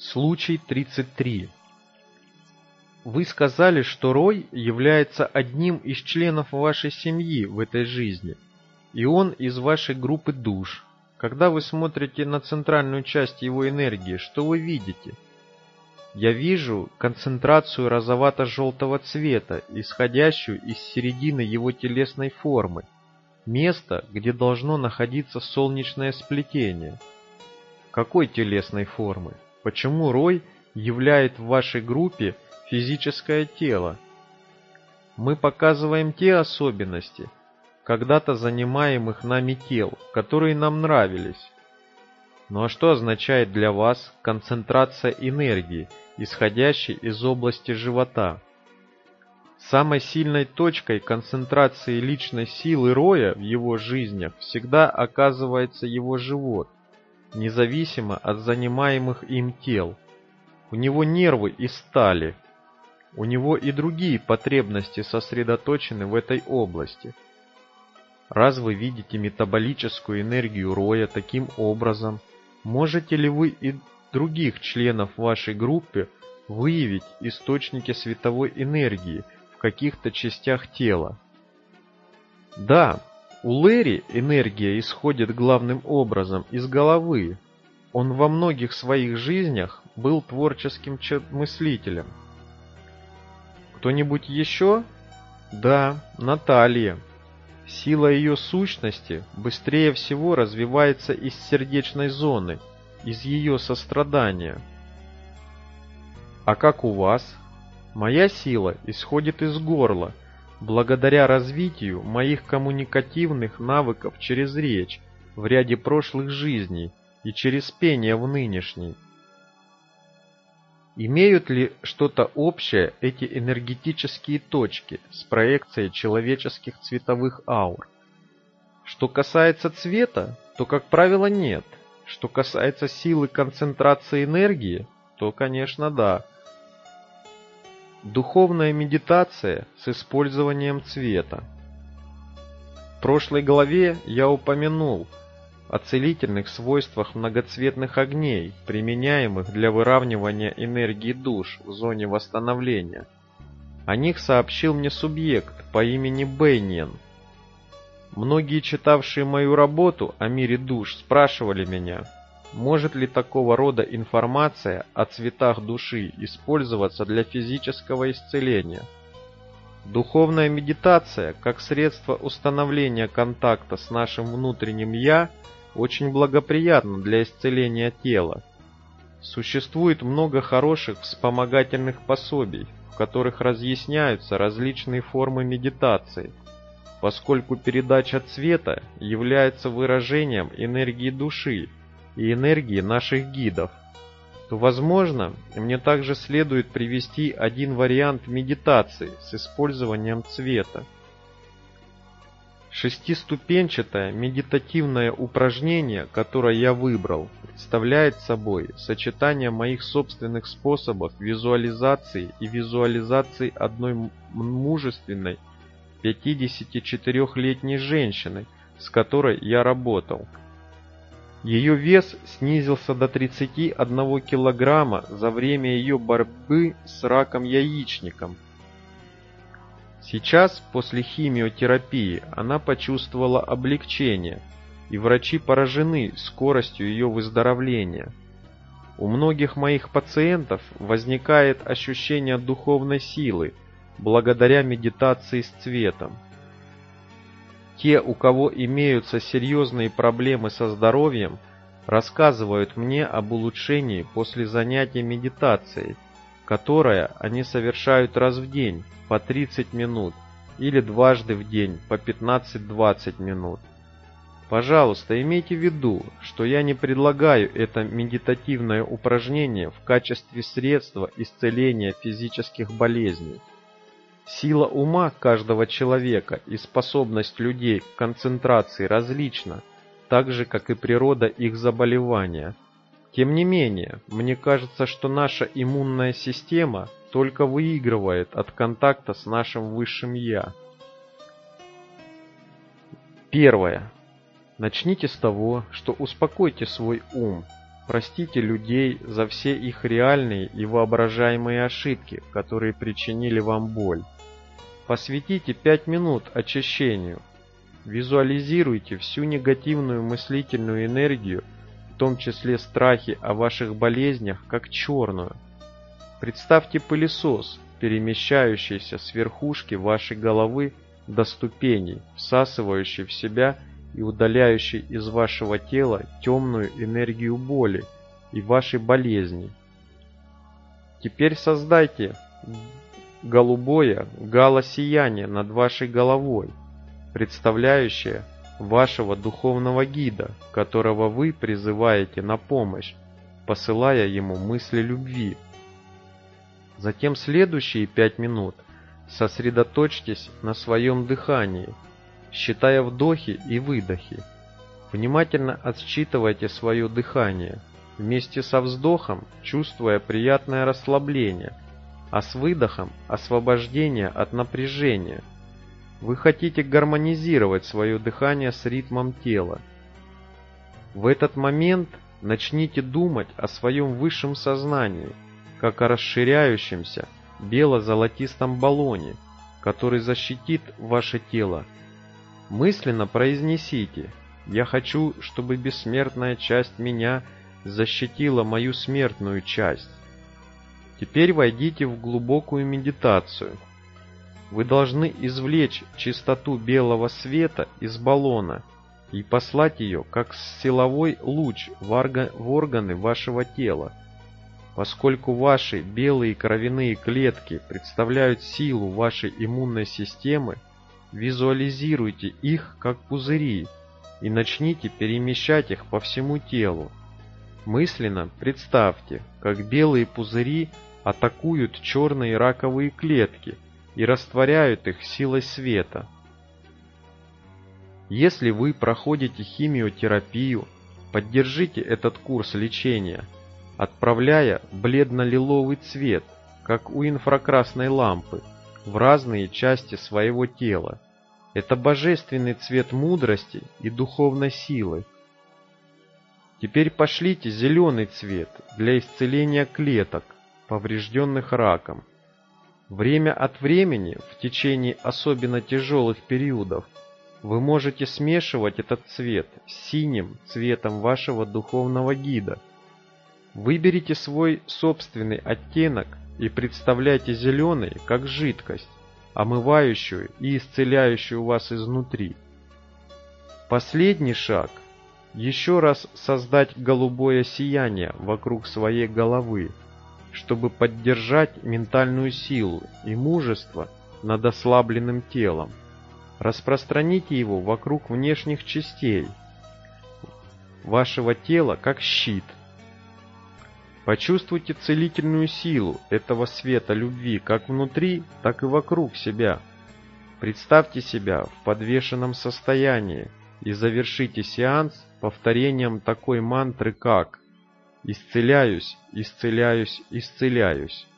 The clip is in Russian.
Случай 33. Вы сказали, что Рой является одним из членов вашей семьи в этой жизни, и он из вашей группы душ. Когда вы смотрите на центральную часть его энергии, что вы видите? Я вижу концентрацию розовато-желтого цвета, исходящую из середины его телесной формы, место, где должно находиться солнечное сплетение. Какой телесной формы? Почему Рой являет в вашей группе физическое тело? Мы показываем те особенности, когда-то занимаемых нами тел, которые нам нравились. Ну а что означает для вас концентрация энергии, исходящей из области живота? Самой сильной точкой концентрации личной силы Роя в его жизнях всегда оказывается его живот, независимо от занимаемых им тел. У него нервы из стали. У него и другие потребности сосредоточены в этой области. Раз вы видите метаболическую энергию Роя таким образом, можете ли вы и других членов вашей группы выявить источники световой энергии в каких-то частях тела? Да. У Лэри энергия исходит главным образом из головы. Он во многих своих жизнях был творческим мыслителем. Кто-нибудь еще? Да, Наталья. Сила ее сущности быстрее всего развивается из сердечной зоны, из ее сострадания. А как у вас? Моя сила исходит из горла, благодаря развитию моих коммуникативных навыков через речь в ряде прошлых жизней и через пение в нынешней. Имеют ли что-то общее эти энергетические точки с проекцией человеческих цветовых аур? Что касается цвета, то, как правило, нет. Что касается силы концентрации энергии, то, конечно, да. Духовная медитация с использованием цвета. В прошлой главе я упомянул о целительных свойствах многоцветных огней, применяемых для выравнивания энергии душ в зоне восстановления. О них сообщил мне субъект по имени Бэйниен. Многие, читавшие мою работу о мире душ, спрашивали меня, может ли такого рода информация о цветах души использоваться для физического исцеления. Духовная медитация, как средство установления контакта с нашим внутренним «я», очень благоприятна для исцеления тела. Существует много хороших вспомогательных пособий, в которых разъясняются различные формы медитации, поскольку передача цвета является выражением энергии души и энергии наших гидов, то, возможно, мне также следует привести один вариант медитации с использованием цвета. Шестиступенчатое медитативное упражнение, которое я выбрал, представляет собой сочетание моих собственных способов визуализации и визуализации одной мужественной 54-летней женщины, с которой я работал. Ее вес снизился до 31 килограмма за время ее борьбы с раком яичника. Сейчас, после химиотерапии, она почувствовала облегчение, и врачи поражены скоростью ее выздоровления. У многих моих пациентов возникает ощущение духовной силы благодаря медитации с цветом. Те, у кого имеются серьезные проблемы со здоровьем, рассказывают мне об улучшении после занятия медитацией, которое они совершают раз в день по 30 минут или дважды в день по 15-20 минут. Пожалуйста, имейте в виду, что я не предлагаю это медитативное упражнение в качестве средства исцеления физических болезней. Сила ума каждого человека и способность людей к концентрации различна, так же, как и природа их заболевания. Тем не менее, мне кажется, что наша иммунная система только выигрывает от контакта с нашим высшим «Я». Первое. Начните с того, что успокойте свой ум Простите людей за все их реальные и воображаемые ошибки, которые причинили вам боль. Посвятите 5 минут очищению. Визуализируйте всю негативную мыслительную энергию, в том числе страхи о ваших болезнях, как черную. Представьте пылесос, перемещающийся с верхушки вашей головы до ступеней, всасывающий в себя и удаляющий из вашего тела темную энергию боли и вашей болезни. Теперь создайте голубое гало-сияние над вашей головой, представляющее вашего духовного гида, которого вы призываете на помощь, посылая ему мысли любви. Затем следующие 5 минут сосредоточьтесь на своем дыхании, считая вдохи и выдохи. Внимательно отсчитывайте свое дыхание, вместе со вздохом чувствуя приятное расслабление, а с выдохом освобождение от напряжения. Вы хотите гармонизировать свое дыхание с ритмом тела. В этот момент начните думать о своем высшем сознании, как о расширяющемся бело-золотистом баллоне, который защитит ваше тело. Мысленно произнесите: «Я хочу, чтобы бессмертная часть меня защитила мою смертную часть». Теперь войдите в глубокую медитацию. Вы должны извлечь чистоту белого света из баллона и послать ее, как силовой луч, в органы вашего тела. Поскольку ваши белые кровяные клетки представляют силу вашей иммунной системы, визуализируйте их как пузыри и начните перемещать их по всему телу. Мысленно представьте, как белые пузыри атакуют черные раковые клетки и растворяют их силой света. Если вы проходите химиотерапию, поддержите этот курс лечения, отправляя бледно-лиловый цвет, как у инфракрасной лампы, в разные части своего тела. Это божественный цвет мудрости и духовной силы. Теперь пошлите зеленый цвет для исцеления клеток, поврежденных раком. Время от времени, в течение особенно тяжелых периодов, вы можете смешивать этот цвет с синим цветом вашего духовного гида. Выберите свой собственный оттенок и представляйте зеленый как жидкость, омывающую и исцеляющую вас изнутри. Последний шаг – еще раз создать голубое сияние вокруг своей головы, чтобы поддержать ментальную силу и мужество над ослабленным телом. Распространите его вокруг внешних частей вашего тела как щит. Почувствуйте целительную силу этого света любви как внутри, так и вокруг себя. Представьте себя в подвешенном состоянии и завершите сеанс повторением такой мантры, как «Исцеляюсь, исцеляюсь, исцеляюсь».